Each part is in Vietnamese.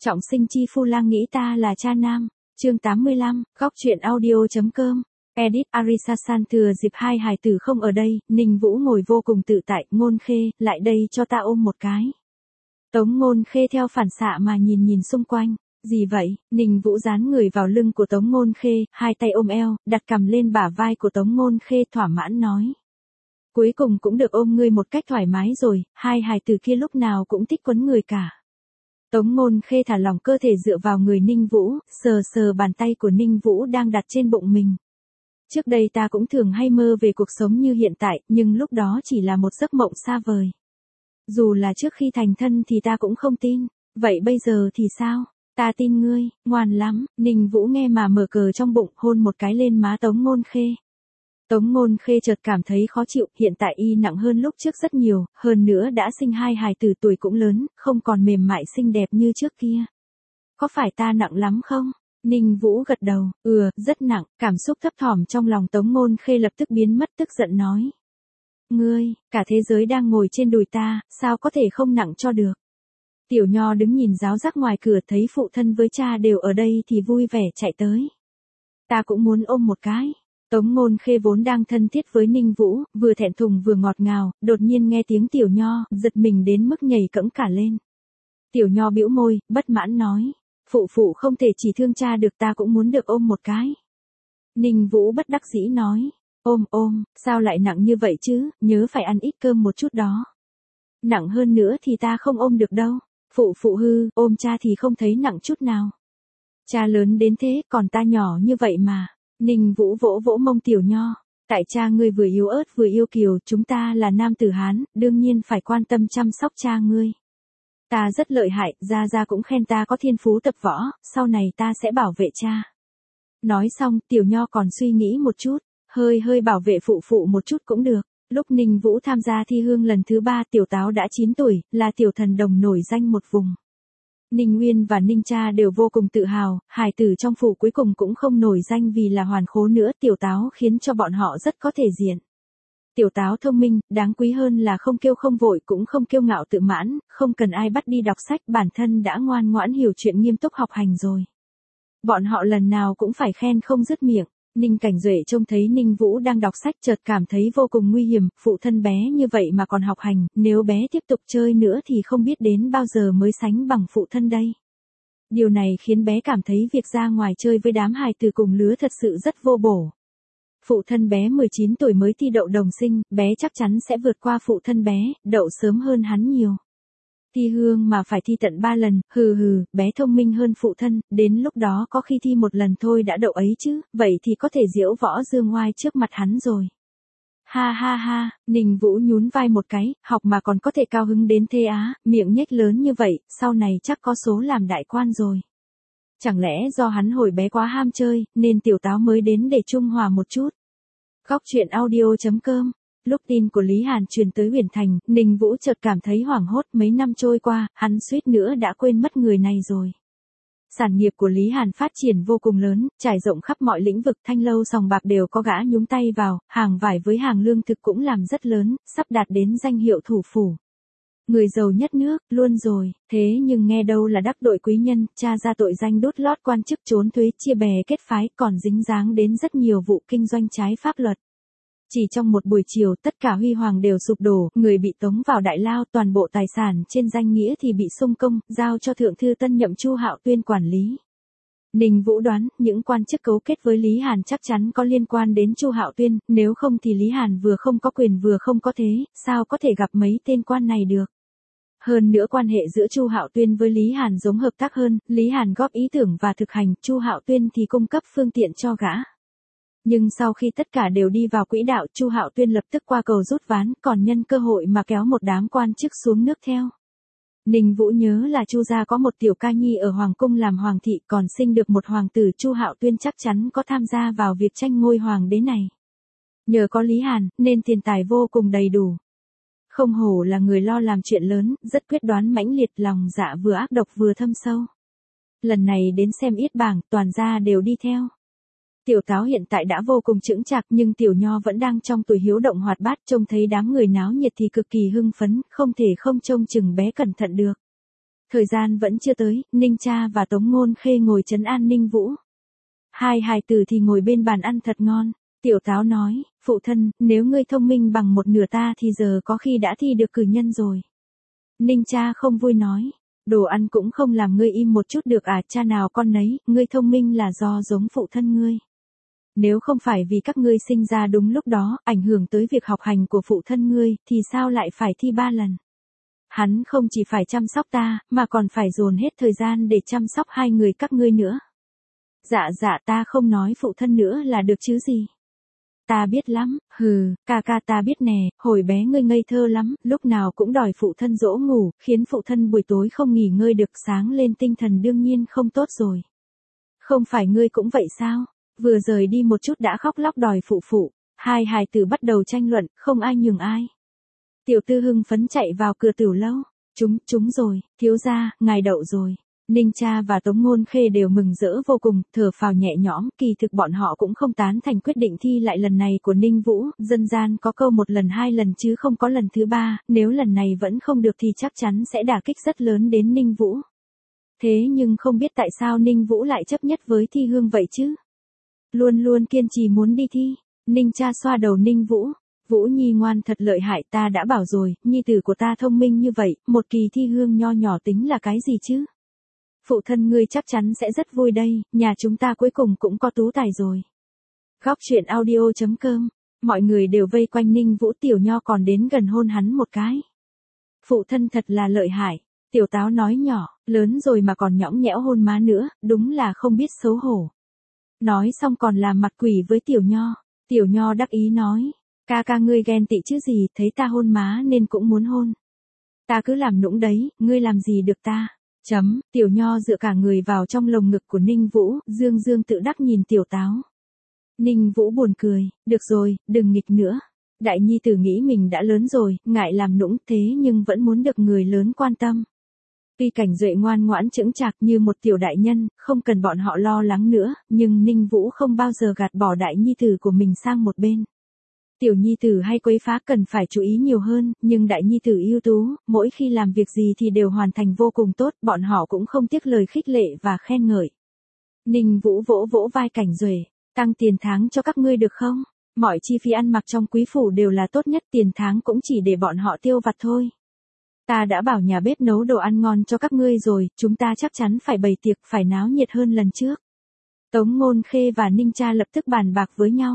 Trọng sinh chi phu lang nghĩ ta là cha nam. Chương 85, góc truyện audio.com. Edit Arisa San thừa dịp hai hài tử không ở đây, Ninh Vũ ngồi vô cùng tự tại, Ngôn Khê, lại đây cho ta ôm một cái. Tống Ngôn Khê theo phản xạ mà nhìn xung quanh. Gì vậy? Ninh Vũ dán người vào lưng của Tống Ngôn Khê, hai tay ôm eo, đặt cằm lên bả vai của Tống Ngôn Khê thỏa mãn nói. Cuối cùng cũng được ôm ngươi một cách thoải mái rồi, hai hài tử kia lúc nào cũng thích quấn người cả. Tống Ngôn Khê thả lỏng cơ thể dựa vào người Ninh Vũ, sờ bàn tay của Ninh Vũ đang đặt trên bụng mình. Trước đây ta cũng thường hay mơ về cuộc sống như hiện tại, nhưng lúc đó chỉ là một giấc mộng xa vời. Dù là trước khi thành thân thì ta cũng không tin, vậy bây giờ thì sao? Ta tin ngươi, ngoan lắm. Ninh Vũ nghe mà mở cờ trong bụng, hôn một cái lên má Tống Ngôn Khê. Tống Ngôn Khê chợt cảm thấy khó chịu, hiện tại y nặng hơn lúc trước rất nhiều, hơn nữa đã sinh hai hài tử tuổi cũng lớn, không còn mềm mại xinh đẹp như trước kia. Có phải ta nặng lắm không? Ninh Vũ gật đầu, rất nặng, cảm xúc thấp thỏm trong lòng Tống Ngôn Khê lập tức biến mất, tức giận nói. Ngươi, cả thế giới đang ngồi trên đùi ta, sao có thể không nặng cho được? Tiểu Nho đứng nhìn ráo rác ngoài cửa thấy phụ thân với cha đều ở đây thì vui vẻ chạy tới. Ta cũng muốn ôm một cái. Tống Ngôn Khê vốn đang thân thiết với Ninh Vũ, vừa thẹn thùng vừa ngọt ngào, đột nhiên nghe tiếng Tiểu Nho, giật mình đến mức nhảy cẫng cả lên. Tiểu Nho bĩu môi, bất mãn nói, phụ không thể chỉ thương cha được, ta cũng muốn được ôm một cái. Ninh Vũ bất đắc dĩ nói, ôm, sao lại nặng như vậy chứ, nhớ phải ăn ít cơm một chút đó. Nặng hơn nữa thì ta không ôm được đâu. Phụ hư, ôm cha thì không thấy nặng chút nào. Cha lớn đến thế, còn ta nhỏ như vậy mà. Ninh Vũ vỗ mông Tiểu Nho. Tại cha ngươi vừa yếu ớt vừa yêu kiều, chúng ta là nam tử Hán, đương nhiên phải quan tâm chăm sóc cha ngươi. Ta rất lợi hại, gia cũng khen ta có thiên phú tập võ, sau này ta sẽ bảo vệ cha. Nói xong, Tiểu Nho còn suy nghĩ một chút, hơi bảo vệ phụ một chút cũng được. Lúc Ninh Vũ tham gia thi hương lần thứ 3, Tiểu Táo đã 9 tuổi, là tiểu thần đồng nổi danh một vùng. Ninh Nguyên và Ninh Cha đều vô cùng tự hào, hài tử trong phủ cuối cùng cũng không nổi danh vì là hoàn khố nữa, Tiểu Táo khiến cho bọn họ rất có thể diện. Tiểu Táo thông minh, đáng quý hơn là không kiêu không vội cũng không kiêu ngạo tự mãn, không cần ai bắt đi đọc sách, bản thân đã ngoan ngoãn hiểu chuyện, nghiêm túc học hành rồi. Bọn họ lần nào cũng phải khen không dứt miệng. Ninh Cảnh Duệ trông thấy Ninh Vũ đang đọc sách chợt cảm thấy vô cùng nguy hiểm, phụ thân bé như vậy mà còn học hành, nếu bé tiếp tục chơi nữa thì không biết đến bao giờ mới sánh bằng phụ thân đây. Điều này khiến bé cảm thấy việc ra ngoài chơi với đám hài tử cùng lứa thật sự rất vô bổ. Phụ thân bé 19 tuổi mới thi đậu đồng sinh, bé chắc chắn sẽ vượt qua phụ thân bé, đậu sớm hơn hắn nhiều. Thi hương mà phải thi tận 3 lần, bé thông minh hơn phụ thân, đến lúc đó có khi thi một lần thôi đã đậu ấy chứ, vậy thì có thể diễu võ dương ngoai trước mặt hắn rồi. Ha, Ninh Vũ nhún vai một cái, học mà còn có thể cao hứng đến thế á, miệng nhếch lớn như vậy, sau này chắc có số làm đại quan rồi. Chẳng lẽ do hắn hồi bé quá ham chơi, nên Tiểu Táo mới đến để trung hòa một chút. Góc truyện audio.com. Lúc tin của Lý Hàn truyền tới Huyền Thành, Ninh Vũ chợt cảm thấy hoảng hốt, mấy năm trôi qua, hắn suýt nữa đã quên mất người này rồi. Sản nghiệp của Lý Hàn phát triển vô cùng lớn, trải rộng khắp mọi lĩnh vực, Thanh Lâu Sòng Bạc đều có gã nhúng tay vào, hàng vải với hàng lương thực cũng làm rất lớn, sắp đạt đến danh hiệu thủ phủ. Người giàu nhất nước, luôn rồi, thế nhưng nghe đâu là đắc tội quý nhân, tra ra tội danh đốt lót quan chức, trốn thuế, chia bè kết phái, còn dính dáng đến rất nhiều vụ kinh doanh trái pháp luật. Chỉ trong một buổi chiều, tất cả huy hoàng đều sụp đổ, người bị tống vào đại lao, toàn bộ tài sản trên danh nghĩa thì bị xung công, giao cho thượng thư tân nhậm Chu Hạo Tuyên quản lý. Ninh Vũ đoán, những quan chức cấu kết với Lý Hàn chắc chắn có liên quan đến Chu Hạo Tuyên, nếu không thì Lý Hàn vừa không có quyền vừa không có thế, sao có thể gặp mấy tên quan này được. Hơn nữa quan hệ giữa Chu Hạo Tuyên với Lý Hàn giống hợp tác hơn, Lý Hàn góp ý tưởng và thực hành, Chu Hạo Tuyên thì cung cấp phương tiện cho gã. Nhưng sau khi tất cả đều đi vào quỹ đạo, Chu Hạo Tuyên lập tức qua cầu rút ván, còn nhân cơ hội mà kéo một đám quan chức xuống nước theo. Ninh Vũ nhớ là Chu gia có một tiểu ca nhi ở hoàng cung làm hoàng thị, còn sinh được một hoàng tử, Chu Hạo Tuyên chắc chắn có tham gia vào việc tranh ngôi hoàng đế này. Nhờ có Lý Hàn, nên tiền tài vô cùng đầy đủ. Không hổ là người lo làm chuyện lớn, rất quyết đoán mãnh liệt, lòng dạ vừa ác độc vừa thâm sâu. Lần này đến xem yết bảng, toàn gia đều đi theo. Tiểu Táo hiện tại đã vô cùng chững chạc, nhưng Tiểu Nho vẫn đang trong tuổi hiếu động hoạt bát, trông thấy đám người náo nhiệt thì cực kỳ hưng phấn, không thể không trông chừng bé cẩn thận được. Thời gian vẫn chưa tới, Ninh Cha và Tống Ngôn Khê ngồi trấn an Ninh Vũ. Hai hài tử thì ngồi bên bàn ăn thật ngon. Tiểu Táo nói, phụ thân, nếu ngươi thông minh bằng một nửa ta thì giờ có khi đã thi được cử nhân rồi. Ninh Cha không vui nói, đồ ăn cũng không làm ngươi im một chút được à, cha nào con nấy, ngươi thông minh là do giống phụ thân ngươi. Nếu không phải vì các ngươi sinh ra đúng lúc đó, ảnh hưởng tới việc học hành của phụ thân ngươi, thì sao lại phải thi 3 lần? Hắn không chỉ phải chăm sóc ta, mà còn phải dồn hết thời gian để chăm sóc hai người các ngươi nữa. Dạ ta không nói phụ thân nữa là được chứ gì. Ta biết lắm, ca ta biết nè, hồi bé ngươi ngây thơ lắm, lúc nào cũng đòi phụ thân dỗ ngủ, khiến phụ thân buổi tối không nghỉ ngơi được, sáng lên tinh thần đương nhiên không tốt rồi. Không phải ngươi cũng vậy sao? Vừa rời đi một chút đã khóc lóc đòi phụ. Hai hài tử bắt đầu tranh luận, không ai nhường ai. Tiểu Tư hưng phấn chạy vào cửa tiểu lâu. Chúng rồi, thiếu gia, ngài đậu rồi. Ninh Cha và Tống Ngôn Khê đều mừng rỡ vô cùng, thở phào nhẹ nhõm, kỳ thực bọn họ cũng không tán thành quyết định thi lại lần này của Ninh Vũ, dân gian có câu một lần hai lần chứ không có lần thứ ba, nếu lần này vẫn không được thì chắc chắn sẽ đả kích rất lớn đến Ninh Vũ. Thế nhưng không biết tại sao Ninh Vũ lại chấp nhất với Thi Hương vậy chứ? Luôn kiên trì muốn đi thi. Ninh Cha xoa đầu Ninh Vũ. Vũ Nhi ngoan thật lợi hại, ta đã bảo rồi, nhi tử của ta thông minh như vậy, một kỳ thi hương nho nhỏ tính là cái gì chứ? Phụ thân ngươi chắc chắn sẽ rất vui đây, nhà chúng ta cuối cùng cũng có tú tài rồi. Góc truyện audio.com, mọi người đều vây quanh Ninh Vũ, Tiểu Nho còn đến gần hôn hắn một cái. Phụ thân thật là lợi hại, Tiểu Táo nói nhỏ, lớn rồi mà còn nhõng nhẽo hôn má nữa, đúng là không biết xấu hổ. Nói xong còn làm mặt quỷ với Tiểu Nho. Tiểu Nho đắc ý nói, ca ngươi ghen tị chứ gì, thấy ta hôn má nên cũng muốn hôn. Ta cứ làm nũng đấy, ngươi làm gì được ta. Tiểu Nho dựa cả người vào trong lồng ngực của Ninh Vũ, dương tự đắc nhìn Tiểu Táo. Ninh Vũ buồn cười, được rồi, đừng nghịch nữa. Đại nhi tử nghĩ mình đã lớn rồi, ngại làm nũng thế nhưng vẫn muốn được người lớn quan tâm. Tuy Cảnh Duệ ngoan ngoãn chững chạc như một tiểu đại nhân, không cần bọn họ lo lắng nữa, nhưng Ninh Vũ không bao giờ gạt bỏ đại nhi tử của mình sang một bên. Tiểu nhi tử hay quấy phá cần phải chú ý nhiều hơn, nhưng đại nhi tử ưu tú, mỗi khi làm việc gì thì đều hoàn thành vô cùng tốt, bọn họ cũng không tiếc lời khích lệ và khen ngợi. Ninh Vũ vỗ vai Cảnh Duệ, tăng tiền tháng cho các ngươi được không? Mọi chi phí ăn mặc trong quý phủ đều là tốt nhất, tiền tháng cũng chỉ để bọn họ tiêu vặt thôi. Ta đã bảo nhà bếp nấu đồ ăn ngon cho các ngươi rồi, chúng ta chắc chắn phải bày tiệc, phải náo nhiệt hơn lần trước. Tống Ngôn Khê và Ninh Cha lập tức bàn bạc với nhau.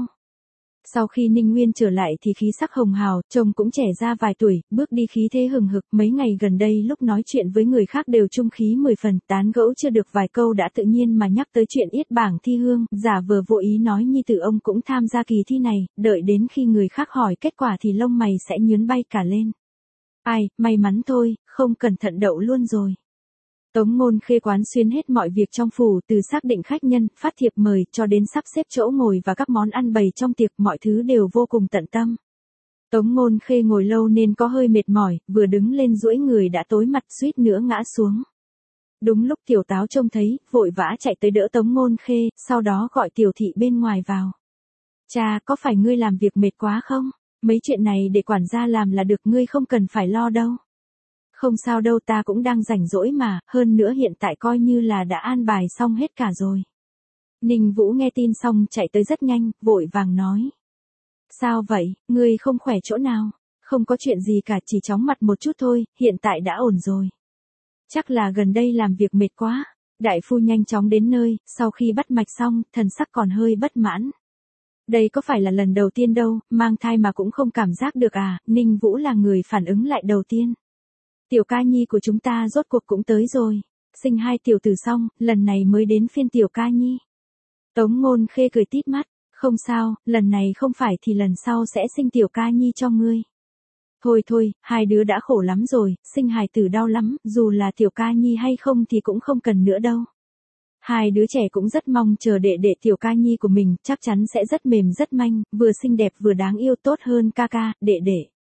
Sau khi Ninh Nguyên trở lại thì khí sắc hồng hào, chồng cũng trẻ ra vài tuổi, bước đi khí thế hừng hực, mấy ngày gần đây lúc nói chuyện với người khác đều trung khí 10 phần, tán gẫu chưa được vài câu đã tự nhiên mà nhắc tới chuyện yết bảng thi hương, giả vờ vô ý nói nhi tử ông cũng tham gia kỳ thi này, đợi đến khi người khác hỏi kết quả thì lông mày sẽ nhướng bay cả lên. Ai, may mắn thôi, không cẩn thận đậu luôn rồi. Tống Ngôn Khê quán xuyên hết mọi việc trong phủ, từ xác định khách nhân, phát thiệp mời, cho đến sắp xếp chỗ ngồi và các món ăn bày trong tiệc, mọi thứ đều vô cùng tận tâm. Tống Ngôn Khê ngồi lâu nên có hơi mệt mỏi, vừa đứng lên duỗi người đã tối mặt suýt nữa ngã xuống. Đúng lúc Tiểu Táo trông thấy, vội vã chạy tới đỡ Tống Ngôn Khê, sau đó gọi Tiểu Thị bên ngoài vào. Cha, có phải ngươi làm việc mệt quá không? Mấy chuyện này để quản gia làm là được, ngươi không cần phải lo đâu. Không sao đâu, ta cũng đang rảnh rỗi mà, hơn nữa hiện tại coi như là đã an bài xong hết cả rồi. Ninh Vũ nghe tin xong chạy tới rất nhanh, vội vàng nói. Sao vậy, ngươi không khỏe chỗ nào? Không có chuyện gì cả, chỉ chóng mặt một chút thôi, hiện tại đã ổn rồi. Chắc là gần đây làm việc mệt quá. Đại phu nhanh chóng đến nơi, sau khi bắt mạch xong, thần sắc còn hơi bất mãn. Đây có phải là lần đầu tiên đâu, mang thai mà cũng không cảm giác được à, Ninh Vũ là người phản ứng lại đầu tiên. Tiểu ca nhi của chúng ta rốt cuộc cũng tới rồi. Sinh 2 tiểu tử xong, lần này mới đến phiên tiểu ca nhi. Tống Ngôn Khê cười tít mắt, không sao, lần này không phải thì lần sau sẽ sinh tiểu ca nhi cho ngươi. Thôi, hai đứa đã khổ lắm rồi, sinh hài tử đau lắm, dù là tiểu ca nhi hay không thì cũng không cần nữa đâu. Hai đứa trẻ cũng rất mong chờ đệ tiểu ca nhi của mình, chắc chắn sẽ rất mềm rất manh, vừa xinh đẹp vừa đáng yêu, tốt hơn ca đệ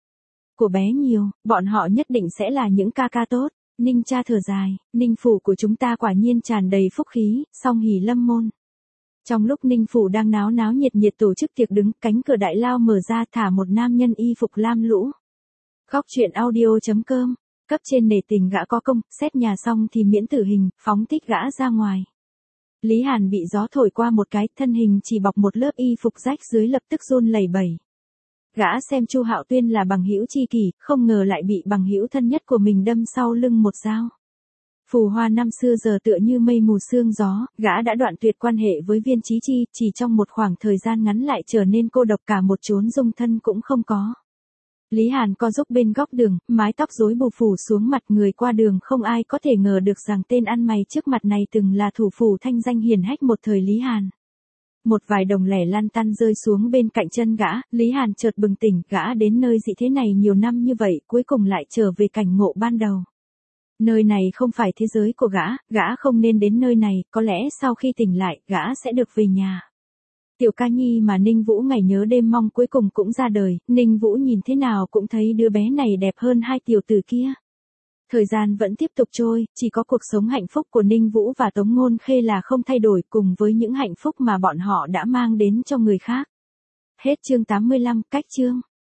của bé nhiều, bọn họ nhất định sẽ là những ca tốt. Ninh Cha thở dài, Ninh phủ của chúng ta quả nhiên tràn đầy phúc khí, song hỷ lâm môn. Trong lúc Ninh phủ đang náo nhiệt tổ chức tiệc đứng, cánh cửa đại lao mở ra, thả một nam nhân y phục lam lũ. Góc truyện audio.com cấp trên nể tình gã có công, xét nhà xong thì miễn tử hình, phóng thích gã ra ngoài. Lý Hàn bị gió thổi qua một cái, thân hình chỉ bọc một lớp y phục rách dưới lập tức run lẩy bẩy. Gã xem Chu Hạo Tuyên là bằng hữu tri kỷ, không ngờ lại bị bằng hữu thân nhất của mình đâm sau lưng một dao. Phù Hoa năm xưa giờ tựa như mây mù sương gió, gã đã đoạn tuyệt quan hệ với Viên Chí Chi, chỉ trong một khoảng thời gian ngắn lại trở nên cô độc, cả một chốn dung thân cũng không có. Lý Hàn co giúp bên góc đường, mái tóc rối bù phủ xuống mặt, người qua đường không ai có thể ngờ được rằng tên ăn mày trước mặt này từng là thủ phủ thanh danh hiển hách một thời Lý Hàn. Một vài đồng lẻ lăn tăn rơi xuống bên cạnh chân gã, Lý Hàn chợt bừng tỉnh, gã đến nơi dị thế này nhiều năm như vậy, cuối cùng lại trở về cảnh ngộ ban đầu. Nơi này không phải thế giới của gã không nên đến nơi này, có lẽ sau khi tỉnh lại, gã sẽ được về nhà. Tiểu ca nhi mà Ninh Vũ ngày nhớ đêm mong cuối cùng cũng ra đời, Ninh Vũ nhìn thế nào cũng thấy đứa bé này đẹp hơn hai tiểu tử kia. Thời gian vẫn tiếp tục trôi, chỉ có cuộc sống hạnh phúc của Ninh Vũ và Tống Ngôn Khê là không thay đổi, cùng với những hạnh phúc mà bọn họ đã mang đến cho người khác. Hết chương 85, cách chương.